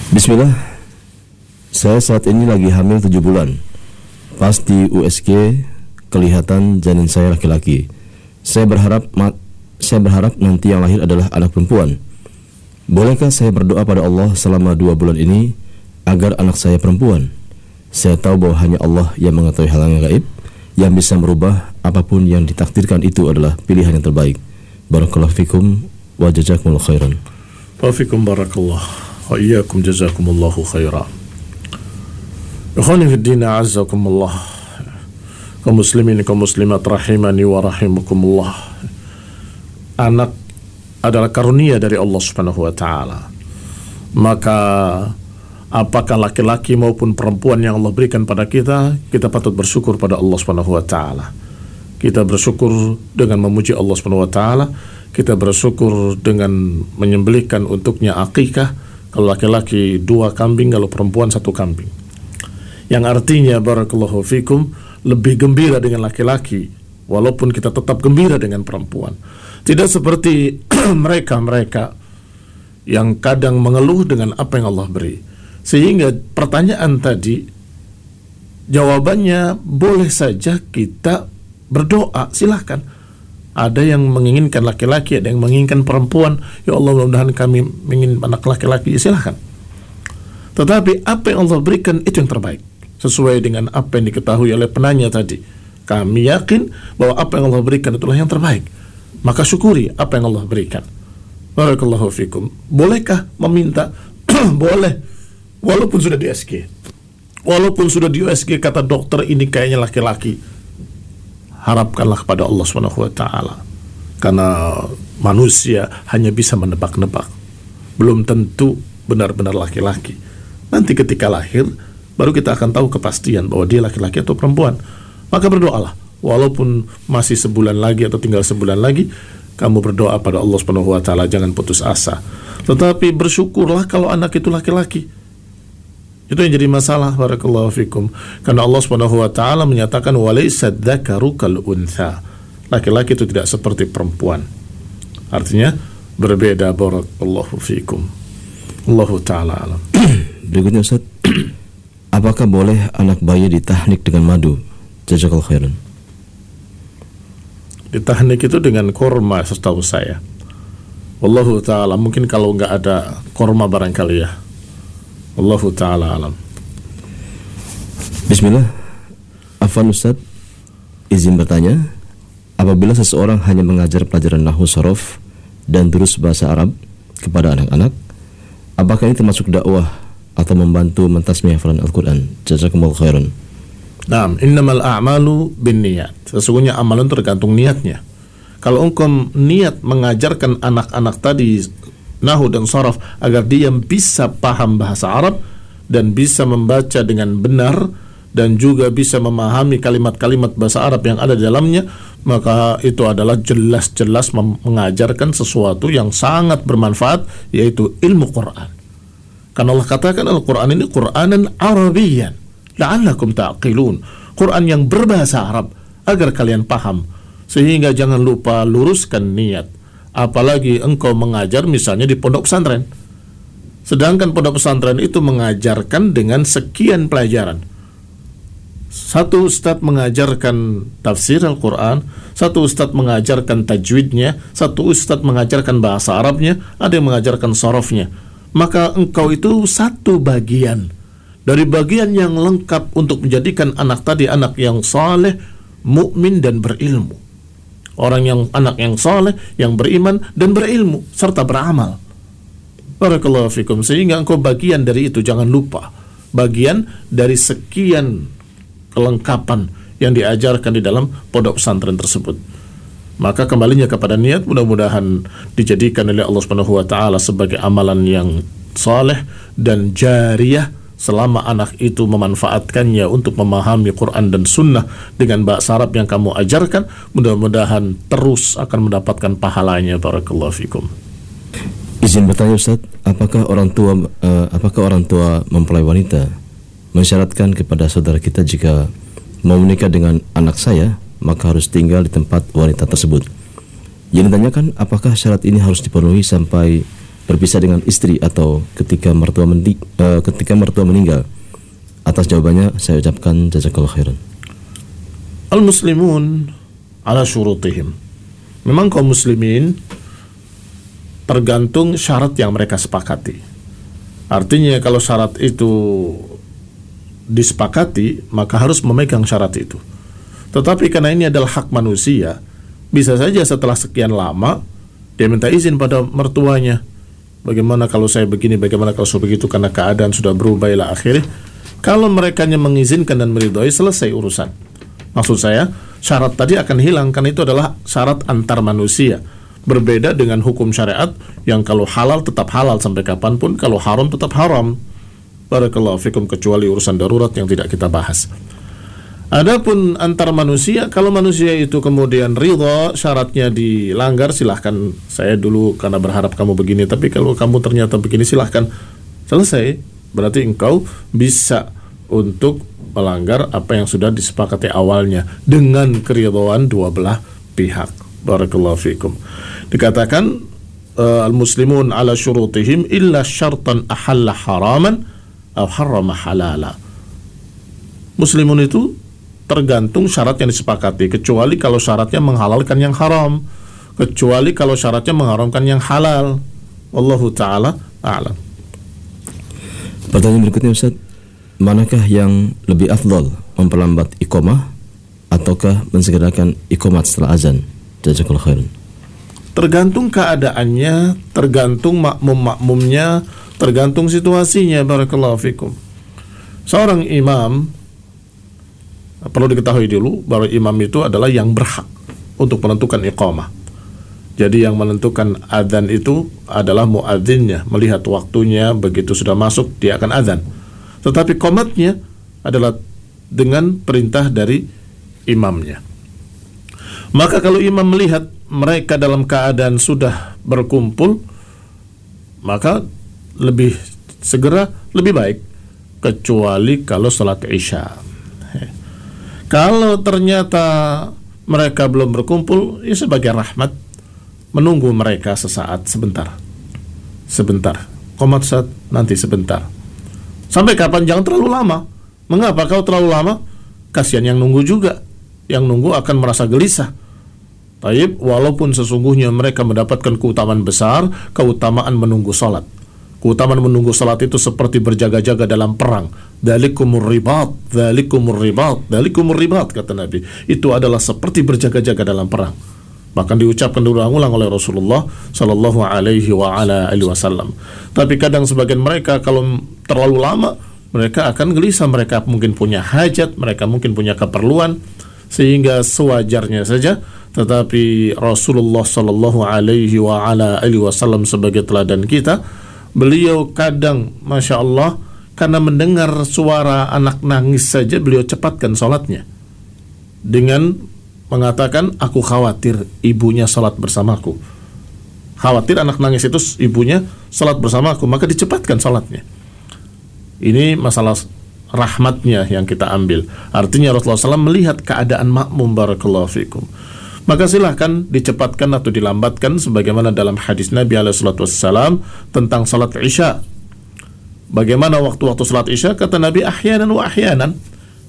Bismillah. Saya saat ini lagi hamil 7 bulan. Pas di USG kelihatan janin saya laki-laki. Saya berharap nanti yang lahir adalah anak perempuan. Bolehkah saya berdoa pada Allah selama 2 bulan ini agar anak saya perempuan? Saya tahu bahwa hanya Allah yang mengetahui hal yang gaib, yang bisa merubah apapun yang ditakdirkan itu adalah pilihan yang terbaik. Barakallahu fikum wa jazakumullahu khairan. Wa fikum barakallah wa iyyakum jazakumullahu khairan. Ikhwani fid din, a'azzakumullah. Kaum muslimin, kaum muslimat rahimani wa rahimakumullah. Anak adalah karunia dari Allah Subhanahu wa taala. Maka apakah laki-laki maupun perempuan yang Allah berikan pada kita, kita patut bersyukur pada Allah Subhanahu wa taala. Kita bersyukur dengan memuji Allah Subhanahu wa taala. Kita bersyukur dengan menyembelihkan untuknya akikah. Kalau laki-laki 2 kambing, kalau perempuan 1 kambing. Yang artinya barakallahu fikum, lebih gembira dengan laki-laki walaupun kita tetap gembira dengan perempuan. Tidak seperti mereka-mereka yang kadang mengeluh dengan apa yang Allah beri. Sehingga pertanyaan tadi jawabannya boleh saja kita berdoa, silahkan. Ada yang menginginkan laki-laki, ada yang menginginkan perempuan. Ya Allah, mudah-mudahan kami ingin anak laki-laki, ya silahkan. Tetapi apa yang Allah berikan itu yang terbaik, sesuai dengan apa yang diketahui oleh penanya tadi. Kami yakin bahwa apa yang Allah berikan itulah yang terbaik, maka syukuri apa yang Allah berikan. Barakallahu fikum. Bolehkah meminta? Boleh, walaupun sudah di USG. Walaupun sudah di USG kata dokter ini kayaknya laki-laki, harapkanlah kepada Allah Subhanahu wa taala. Karena manusia hanya bisa menebak-nebak. Belum tentu benar-benar laki-laki. Nanti ketika lahir baru kita akan tahu kepastian bahwa dia laki-laki atau perempuan. Maka berdoalah, walaupun masih sebulan lagi atau tinggal sebulan lagi, kamu berdoa pada Allah Subhanahu wa taala, jangan putus asa. Tetapi bersyukurlah kalau anak itu laki-laki. Itu yang jadi masalah, barakallahu fikum. Karena Allah Subhanahu wa taala menyatakan walaysa dzakaru kal untha. Laki-laki itu tidak seperti perempuan. Artinya berbeda, barakallahu fikum. Allahu taala alam. Berikutnya Ustaz, apakah boleh anak bayi ditahnik dengan madu? Jazakallahu khairan. Ditahnik itu dengan korma setahu saya. Wallahu taala, mungkin kalau enggak ada korma barangkali ya. Allahu ta'ala alam. Bismillah. Afwan Ustaz, izin bertanya, apabila seseorang hanya mengajar pelajaran nahwu sorof dan durus bahasa Arab kepada anak-anak, apakah ini termasuk dakwah atau membantu mentasmih hafalan Al-Quran? Jazakumullahu khairan. Naam, innamal a'malu binniyat. Sesungguhnya amalan tergantung niatnya. Kalau engkau niat mengajarkan anak-anak tadi nahwu dan sharaf agar dia bisa paham bahasa Arab dan bisa membaca dengan benar dan juga bisa memahami kalimat-kalimat bahasa Arab yang ada di dalamnya, maka itu adalah jelas-jelas mengajarkan sesuatu yang sangat bermanfaat, yaitu ilmu Quran. Karena Allah katakan Al-Quran ini Quranan Arabiyyan la'allakum ta'qilun, Quran yang berbahasa Arab agar kalian paham. Sehingga jangan lupa luruskan niat. Apalagi engkau mengajar misalnya di pondok pesantren, sedangkan pondok pesantren itu mengajarkan dengan sekian pelajaran. Satu ustadz mengajarkan tafsir Al-Quran, satu ustadz mengajarkan tajwidnya, satu ustadz mengajarkan bahasa Arabnya, ada yang mengajarkan sorofnya. Maka engkau itu satu bagian dari bagian yang lengkap untuk menjadikan anak tadi anak yang saleh, mukmin dan berilmu. Anak yang saleh, yang beriman dan berilmu serta beramal. Barakallahu fikum. Sehingga engkau bagian dari itu, jangan lupa. Bagian dari sekian kelengkapan yang diajarkan di dalam pondok pesantren tersebut. Maka kembalinya kepada niat, mudah-mudahan dijadikan oleh Allah Subhanahu wa taala sebagai amalan yang saleh dan jariyah selama anak itu memanfaatkannya untuk memahami Quran dan Sunnah dengan bahasa Arab yang kamu ajarkan. Mudah-mudahan terus akan mendapatkan pahalanya. Barakallahu fikum. Izin bertanya Ustaz, apakah orang tua mempelai wanita mensyaratkan kepada saudara kita jika mau menikah dengan anak saya maka harus tinggal di tempat wanita tersebut? Yang ditanyakan, apakah syarat ini harus dipenuhi sampai berpisah dengan istri atau ketika mertua meninggal? Atas jawabannya saya ucapkan jazakallahu khairan. Al-muslimun ala syurutihim. Memang kaum muslimin tergantung syarat yang mereka sepakati. Artinya kalau syarat itu disepakati, maka harus memegang syarat itu. Tetapi karena ini adalah hak manusia, bisa saja setelah sekian lama dia minta izin pada mertuanya. Bagaimana kalau saya begini, bagaimana kalau saya begitu, karena keadaan sudah berubah ila akhirnya. Kalau mereka mengizinkan dan meridhoi, selesai urusan. Maksud saya, syarat tadi akan hilang, karena itu adalah syarat antar manusia. Berbeda dengan hukum syariat yang kalau halal tetap halal sampai kapanpun, kalau haram tetap haram. Barakallahu fikum, kecuali urusan darurat yang tidak kita bahas. Adapun antar manusia, kalau manusia itu kemudian ridha, syaratnya dilanggar, silahkan. Saya dulu karena berharap kamu begini, tapi kalau kamu ternyata begini, silahkan. Selesai. Berarti engkau bisa untuk melanggar apa yang sudah disepakati awalnya dengan keridhaan dua belah pihak. Barakallahu fikum. Dikatakan al-muslimun ala syurutihim illa syartan ahalla haraman atau harrama halala. Muslimun itu tergantung syarat yang disepakati, kecuali kalau syaratnya menghalalkan yang haram, kecuali kalau syaratnya mengharamkan yang halal. Wallahu ta'ala a'lam. Pertanyaan berikutnya, Ustaz, manakah yang lebih afdal, memperlambat iqamah ataukah mensegerakan iqamat setelah azan? Jazakallahu khairan. Tergantung keadaannya, tergantung makmum-makmumnya, tergantung situasinya. Barakallahu fikum. Seorang imam, perlu diketahui dulu bahwa imam itu adalah yang berhak untuk menentukan iqamah. Jadi yang menentukan adzan itu adalah muadzinnya, melihat waktunya, begitu sudah masuk dia akan adzan. Tetapi qomatnya adalah dengan perintah dari imamnya. Maka kalau imam melihat mereka dalam keadaan sudah berkumpul, maka lebih segera lebih baik, kecuali kalau salat isya. Kalau ternyata mereka belum berkumpul, ya sebagai rahmat, menunggu mereka sesaat, sebentar, qomat saat nanti sebentar. Sampai kapan? Jangan terlalu lama. Mengapa? Kalau terlalu lama, kasihan yang nunggu juga. Yang nunggu akan merasa gelisah. Taib, walaupun sesungguhnya mereka mendapatkan keutamaan besar, keutamaan menunggu salat. Keutamaan menunggu salat itu seperti berjaga-jaga dalam perang. Dzalikumur ribat, kata Nabi. Itu adalah seperti berjaga-jaga dalam perang. Bahkan diucapkan berulang-ulang oleh Rasulullah sallallahu alaihi wasallam. Tapi kadang sebagian mereka kalau terlalu lama, mereka akan gelisah, mereka mungkin punya hajat, mereka mungkin punya keperluan, sehingga sewajarnya saja. Tetapi Rasulullah sallallahu alaihi wasallam sebagai teladan kita, beliau kadang Masya Allah, karena mendengar suara anak nangis saja beliau cepatkan salatnya dengan mengatakan, aku khawatir ibunya salat bersamaku. Khawatir anak nangis itu ibunya salat bersamaku, maka dicepatkan salatnya. Ini masalah rahmatnya yang kita ambil. Artinya Rasulullah SAW melihat keadaan makmum, barakallahu fikum, maka silahkan dicepatkan atau dilambatkan, sebagaimana dalam hadis Nabi SAW tentang salat isya. Bagaimana waktu-waktu salat isya? Kata Nabi, ahyanan wa ahyanan.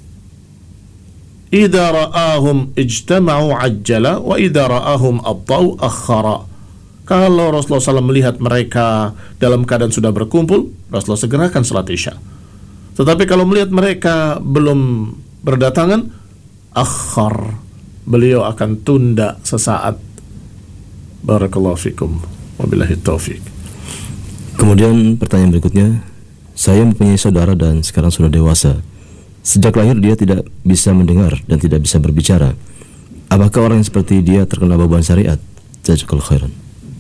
Idza ra'ahum ijtama'u ajjala wa idza ra'ahum abta'u akhara. Kalau Rasulullah SAW melihat mereka dalam keadaan sudah berkumpul, Rasulullah segerakan salat isya. Tetapi kalau melihat mereka belum berdatangan, akhar, beliau akan tunda sesaat. Barakallahu fikum, wabillahi taufik. Kemudian pertanyaan berikutnya, saya mempunyai saudara dan sekarang sudah dewasa. Sejak lahir dia tidak bisa mendengar dan tidak bisa berbicara. Apakah orang yang seperti dia terkena beban syariat? Jazakallahu khairan.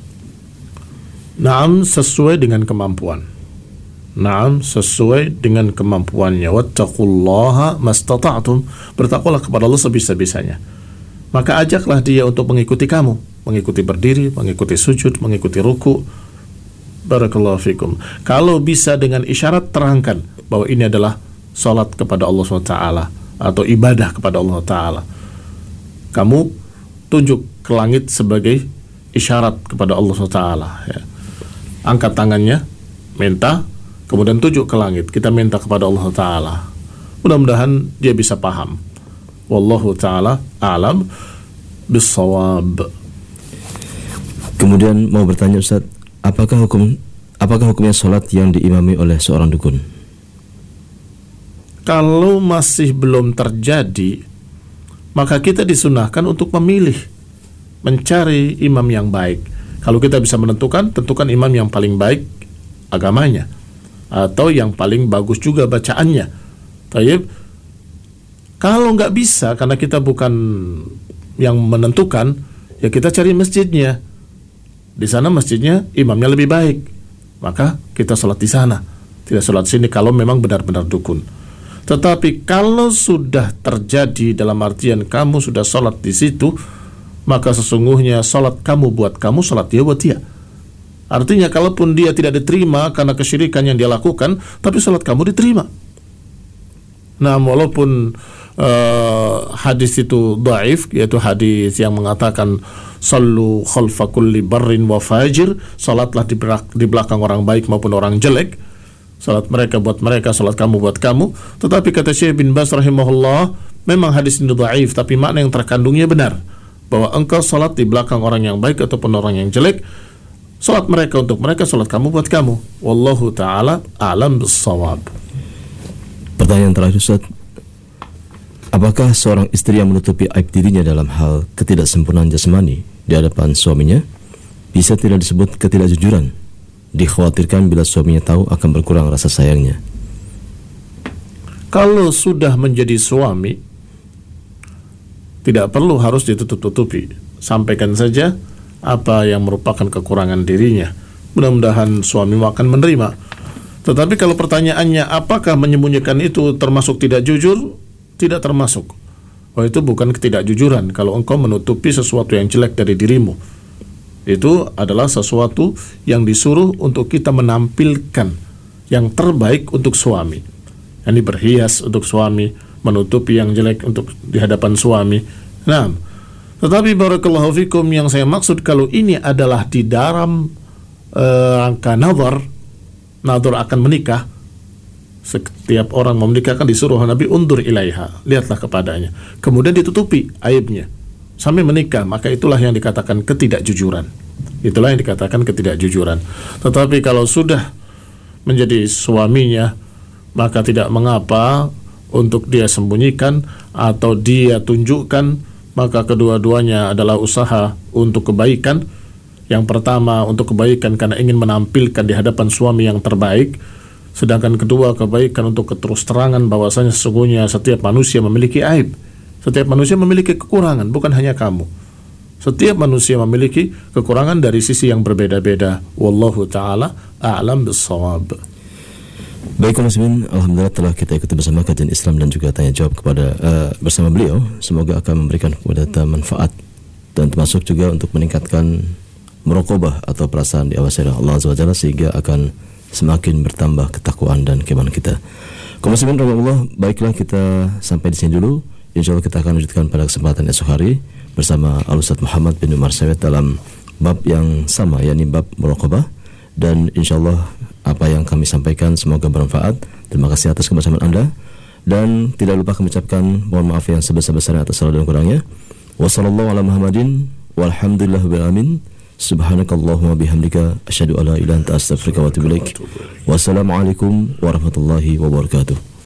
Naam, sesuai dengan kemampuan. Naam, sesuai dengan kemampuannya. Wattaqullaha mastata'tum. Bertakwalah kepada Allah sebisa-bisanya. Maka ajaklah dia untuk mengikuti kamu, mengikuti berdiri, mengikuti sujud, mengikuti ruku. Barakallahu fikum. Kalau bisa dengan isyarat, terangkan bahwa ini adalah salat kepada Allah SWT atau ibadah kepada Allah Ta'ala. Kamu tunjuk ke langit sebagai isyarat kepada Allah SWT, ya. angkat tangannya, minta, kemudian tuju ke langit. Kita minta kepada Allah Ta'ala. Mudah-mudahan dia bisa paham. Wallahu ta'ala a'lam bis-shawab. Kemudian mau bertanya Ustaz, apakah hukumnya sholat yang diimami oleh seorang dukun? Kalau masih belum terjadi, maka kita disunahkan untuk memilih, mencari imam yang baik. Kalau kita bisa menentukan, tentukan imam yang paling baik agamanya, atau yang paling bagus juga bacaannya. Tayyib. Kalau nggak bisa, karena kita bukan yang menentukan, ya kita cari masjidnya. Di sana masjidnya imamnya lebih baik, maka kita sholat di sana, tidak sholat sini kalau memang benar-benar dukun. Tetapi kalau sudah terjadi, dalam artian kamu sudah sholat di situ, maka sesungguhnya sholat kamu buat kamu, sholat dia buat dia. Artinya kalaupun dia tidak diterima karena kesyirikan yang dia lakukan, tapi sholat kamu diterima. Nah, walaupun hadis itu dhaif, yaitu hadis yang mengatakan sallu khalfa kulli barrin wa fajir, salatlah di belakang orang baik maupun orang jelek, salat mereka buat mereka, salat kamu buat kamu. Tetapi kata Syekh bin Baz rahimahullah, memang hadis ini dhaif, tapi makna yang terkandungnya benar, bahwa engkau salat di belakang orang yang baik ataupun orang yang jelek, salat mereka untuk mereka, salat kamu buat kamu. Wallahu ta'ala a'lam bis-shawab. Pertanyaan terakhir Ustaz, apakah seorang istri yang menutupi aib dirinya dalam hal ketidaksempurnaan jasmani di hadapan suaminya bisa tidak disebut ketidakjujuran? Dikhawatirkan bila suaminya tahu akan berkurang rasa sayangnya. Kalau sudah menjadi suami, tidak perlu harus ditutup-tutupi. Sampaikan saja apa yang merupakan kekurangan dirinya. Mudah-mudahan suami akan menerima. Tetapi kalau pertanyaannya apakah menyembunyikan itu termasuk tidak jujur? Tidak termasuk. Oh, itu bukan ketidakjujuran. Kalau engkau menutupi sesuatu yang jelek dari dirimu, itu adalah sesuatu yang disuruh untuk kita menampilkan yang terbaik untuk suami. Ini berhias untuk suami, menutupi yang jelek untuk di hadapan suami. Nah, tetapi barakallahu fikum, yang saya maksud kalau ini adalah di dalam rangka nazar akan menikah. Setiap orang mau menikah kan disuruh Nabi undur ilaiha, lihatlah kepadanya, kemudian ditutupi aibnya sampai menikah, maka itulah yang dikatakan ketidakjujuran. Itulah yang dikatakan ketidakjujuran. Tetapi kalau sudah menjadi suaminya, maka tidak mengapa untuk dia sembunyikan atau dia tunjukkan, maka kedua-duanya adalah usaha untuk kebaikan. Yang pertama untuk kebaikan karena ingin menampilkan di hadapan suami yang terbaik, sedangkan kedua kebaikan untuk keterus-terangan bahwasanya sesungguhnya setiap manusia memiliki aib, setiap manusia memiliki kekurangan, bukan hanya kamu. Setiap manusia memiliki kekurangan dari sisi yang berbeda-beda. Wallahu ta'ala a'lam bis-shawab. Baik kaum muslimin, alhamdulillah telah kita ikuti bersama kajian Islam dan juga tanya jawab bersama beliau. Semoga akan memberikan kepada kita manfaat dan termasuk juga untuk meningkatkan muraqabah atau perasaan diawasi oleh Allah Azza wa Jalla, sehingga akan semakin bertambah ketakwaan dan keimanan kita. Kaum muslimin rahimahullah, baiklah kita sampai di sini dulu. Insyaallah kita akan lanjutkan pada kesempatan esok hari bersama Al-Ustaz Muhammad bin Umar Sawet dalam bab yang sama, yakni bab muraqabah. Dan insyaallah apa yang kami sampaikan semoga bermanfaat. Terima kasih atas kebersamaan Anda, dan tidak lupa kami ucapkan mohon maaf yang sebesar-besarnya atas salah dan kurangnya. Wassallallahu ala Muhammadin walhamdulillahirabbil alamin. Subhanakallahumma bihamdika asyhadu alla ilaha illa anta astaghfiruka wa atubu ilaik. Wassalamualaikum warahmatullahi wabarakatuh.